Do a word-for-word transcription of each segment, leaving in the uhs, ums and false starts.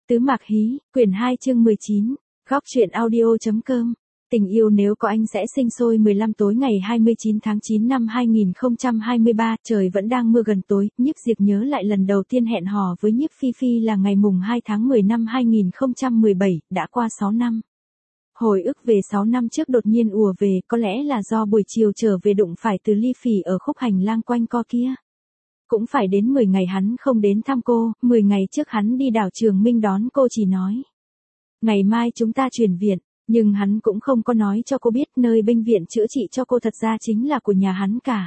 Tứ Mạc Hí, quyển hai chương mười chín, góc truyện audio.com. Tình yêu nếu có anh sẽ sinh sôi. Mười lăm tối ngày hai mươi chín tháng chín năm hai nghìn không trăm hai mươi ba, trời vẫn đang mưa gần tối, Nhiếp Diệp nhớ lại lần đầu tiên hẹn hò với Nhiếp Phi Phi là ngày mùng hai tháng mười năm hai nghìn không trăm mười bảy, đã qua sáu năm. Hồi ức về sáu năm trước đột nhiên ùa về, có lẽ là do buổi chiều trở về đụng phải Từ Ly Phỉ ở khúc hành lang quanh co kia. Cũng phải đến mười ngày hắn không đến thăm cô, mười ngày trước hắn đi đảo Trường Minh đón cô chỉ nói. Ngày mai chúng ta chuyển viện, nhưng hắn cũng không có nói cho cô biết nơi bệnh viện chữa trị cho cô thật ra chính là của nhà hắn cả.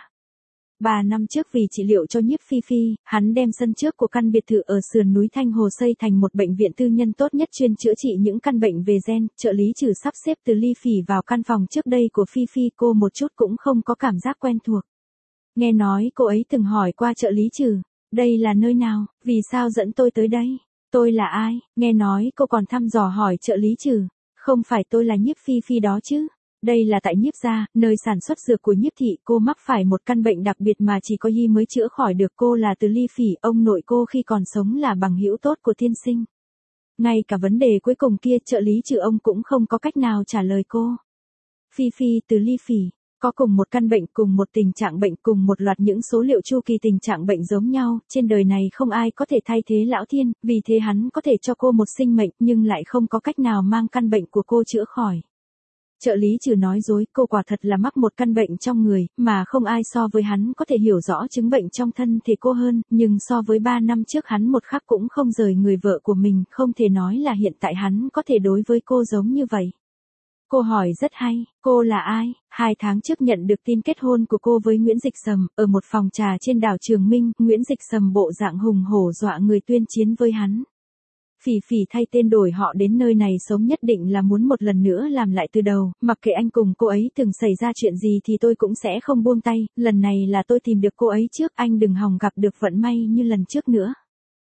Ba năm trước vì trị liệu cho Nhiếp Phi Phi, hắn đem sân trước của căn biệt thự ở sườn núi Thanh Hồ xây thành một bệnh viện tư nhân tốt nhất chuyên chữa trị những căn bệnh về gen. Trợ lý Trừ sắp xếp Từ Ly Phỉ vào căn phòng trước đây của Phi Phi, cô một chút cũng không có cảm giác quen thuộc. Nghe nói cô ấy từng hỏi qua trợ lý Trừ, đây là nơi nào, vì sao dẫn tôi tới đây, tôi là ai, nghe nói cô còn thăm dò hỏi trợ lý Trừ, không phải tôi là Nhiếp Phi Phi đó chứ, đây là tại Nhiếp gia, nơi sản xuất dược của Nhiếp thị, cô mắc phải một căn bệnh đặc biệt mà chỉ có y mới chữa khỏi được. Cô là Từ Ly Phỉ, ông nội cô khi còn sống là bằng hữu tốt của tiên sinh. Ngay cả vấn đề cuối cùng kia trợ lý Trừ ông cũng không có cách nào trả lời cô. Phi Phi, Từ Ly Phỉ có cùng một căn bệnh, cùng một tình trạng bệnh, cùng một loạt những số liệu chu kỳ tình trạng bệnh giống nhau, trên đời này không ai có thể thay thế Lão Thiên, vì thế hắn có thể cho cô một sinh mệnh nhưng lại không có cách nào mang căn bệnh của cô chữa khỏi. Trợ lý Trừ nói dối, cô quả thật là mắc một căn bệnh trong người, mà không ai so với hắn có thể hiểu rõ chứng bệnh trong thân thể cô hơn, nhưng so với ba năm trước hắn một khắc cũng không rời người vợ của mình, không thể nói là hiện tại hắn có thể đối với cô giống như vậy. Cô hỏi rất hay, cô là ai? Hai tháng trước nhận được tin kết hôn của cô với Nguyễn Dịch Sầm, ở một phòng trà trên đảo Trường Minh, Nguyễn Dịch Sầm bộ dạng hùng hổ dọa người tuyên chiến với hắn. Phỉ Phỉ thay tên đổi họ đến nơi này sống nhất định là muốn một lần nữa làm lại từ đầu, mặc kệ anh cùng cô ấy từng xảy ra chuyện gì thì tôi cũng sẽ không buông tay, lần này là tôi tìm được cô ấy trước, anh đừng hòng gặp được vận may như lần trước nữa.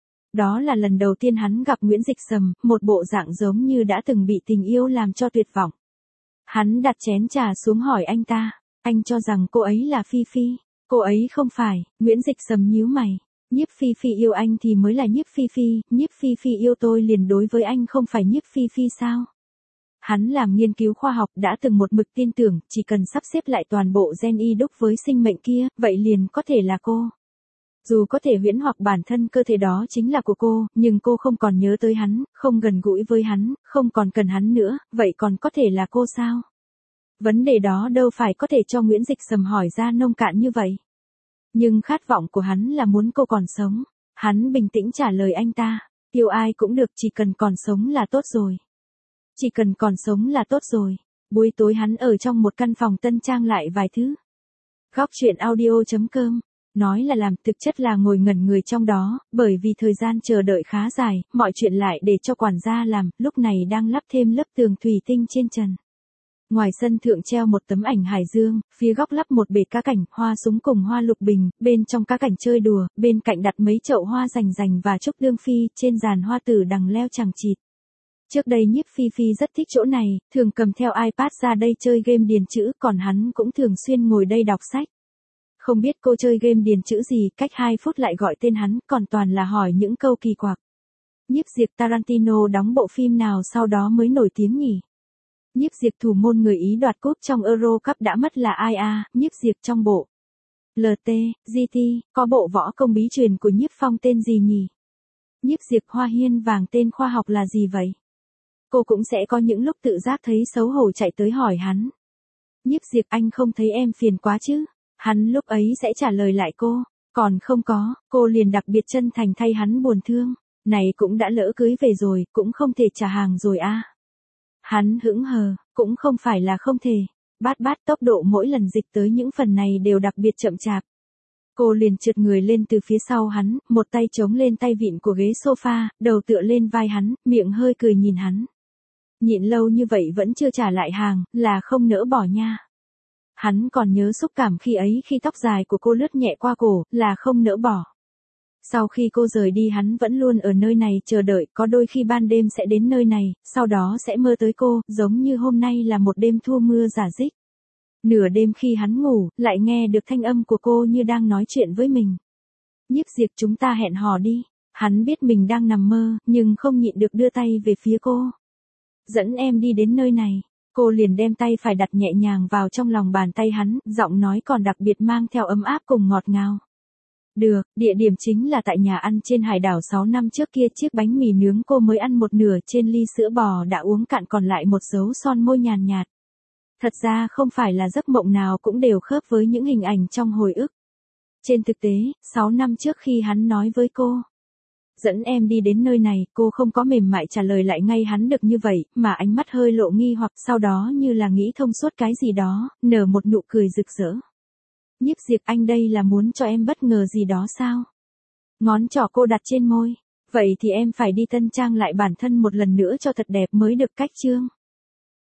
Đó là lần đầu tiên hắn gặp Nguyễn Dịch Sầm, một bộ dạng giống như đã từng bị tình yêu làm cho tuyệt vọng. Hắn đặt chén trà xuống hỏi anh ta, anh cho rằng cô ấy là Phi Phi, cô ấy không phải. Nguyễn Dịch Sầm nhíu mày, Nhiếp Phi Phi yêu anh thì mới là Nhiếp Phi Phi, Nhiếp Phi Phi yêu tôi liền đối với anh không phải Nhiếp Phi Phi sao? Hắn làm nghiên cứu khoa học đã từng một mực tin tưởng, chỉ cần sắp xếp lại toàn bộ gen y đúc với sinh mệnh kia, vậy liền có thể là cô. Dù có thể huyễn hoặc bản thân cơ thể đó chính là của cô, nhưng cô không còn nhớ tới hắn, không gần gũi với hắn, không còn cần hắn nữa, vậy còn có thể là cô sao? Vấn đề đó đâu phải có thể cho Nguyễn Dịch Sầm hỏi ra nông cạn như vậy. Nhưng khát vọng của hắn là muốn cô còn sống. Hắn bình tĩnh trả lời anh ta, yêu ai cũng được, chỉ cần còn sống là tốt rồi. Chỉ cần còn sống là tốt rồi. Buổi tối hắn ở trong một căn phòng tân trang lại vài thứ. Góc truyện audio.com. Nói là làm, thực chất là ngồi ngẩn người trong đó, bởi vì thời gian chờ đợi khá dài, mọi chuyện lại để cho quản gia làm, lúc này đang lắp thêm lớp tường thủy tinh trên trần. Ngoài sân thượng treo một tấm ảnh hải dương, phía góc lắp một bể cá cảnh, hoa súng cùng hoa lục bình, bên trong cá cảnh chơi đùa, bên cạnh đặt mấy chậu hoa rành rành và trúc lương phi, trên giàn hoa tử đằng leo chằng chịt. Trước đây Nhiếp Phi Phi rất thích chỗ này, thường cầm theo iPad ra đây chơi game điền chữ, còn hắn cũng thường xuyên ngồi đây đọc sách. Không biết cô chơi game điền chữ gì, cách hai phút lại gọi tên hắn, còn toàn là hỏi những câu kỳ quặc. Nhiếp Diệp Tarantino đóng bộ phim nào sau đó mới nổi tiếng nhỉ? Nhiếp Diệp thủ môn người Ý đoạt cúp trong Euro Cup đã mất là ai à? Nhiếp Diệp trong bộ lờ tê, giê tê, có bộ võ công bí truyền của Nhiếp Phong tên gì nhỉ? Nhiếp Diệp Hoa Hiên Vàng tên khoa học là gì vậy? Cô cũng sẽ có những lúc tự giác thấy xấu hổ chạy tới hỏi hắn. Nhiếp Diệp, anh không thấy em phiền quá chứ? Hắn lúc ấy sẽ trả lời lại cô, còn không có, cô liền đặc biệt chân thành thay hắn buồn thương, này cũng đã lỡ cưới về rồi, cũng không thể trả hàng rồi à. Hắn hững hờ, cũng không phải là không thể, bát bát tốc độ mỗi lần dịch tới những phần này đều đặc biệt chậm chạp. Cô liền trượt người lên từ phía sau hắn, một tay chống lên tay vịn của ghế sofa, đầu tựa lên vai hắn, miệng hơi cười nhìn hắn. Nhịn lâu như vậy vẫn chưa trả lại hàng, là không nỡ bỏ nha. Hắn còn nhớ xúc cảm khi ấy khi tóc dài của cô lướt nhẹ qua cổ, là không nỡ bỏ. Sau khi cô rời đi hắn vẫn luôn ở nơi này chờ đợi, có đôi khi ban đêm sẽ đến nơi này, sau đó sẽ mơ tới cô, giống như hôm nay là một đêm thua mưa rả rích. Nửa đêm khi hắn ngủ, lại nghe được thanh âm của cô như đang nói chuyện với mình. Nhiếp Diệp, chúng ta hẹn hò đi. Hắn biết mình đang nằm mơ, nhưng không nhịn được đưa tay về phía cô. Dẫn em đi đến nơi này. Cô liền đem tay phải đặt nhẹ nhàng vào trong lòng bàn tay hắn, giọng nói còn đặc biệt mang theo ấm áp cùng ngọt ngào. Được, địa điểm chính là tại nhà ăn trên hải đảo sáu năm trước kia, chiếc bánh mì nướng cô mới ăn một nửa trên ly sữa bò đã uống cạn còn lại một dấu son môi nhàn nhạt. Thật ra không phải là giấc mộng nào cũng đều khớp với những hình ảnh trong hồi ức. Trên thực tế, sáu năm trước khi hắn nói với cô, dẫn em đi đến nơi này, cô không có mềm mại trả lời lại ngay hắn được như vậy, mà ánh mắt hơi lộ nghi hoặc, sau đó như là nghĩ thông suốt cái gì đó, nở một nụ cười rực rỡ. Nhiếp Diệp, anh đây là muốn cho em bất ngờ gì đó sao? Ngón trỏ cô đặt trên môi. Vậy thì em phải đi tân trang lại bản thân một lần nữa cho thật đẹp mới được, cách chương.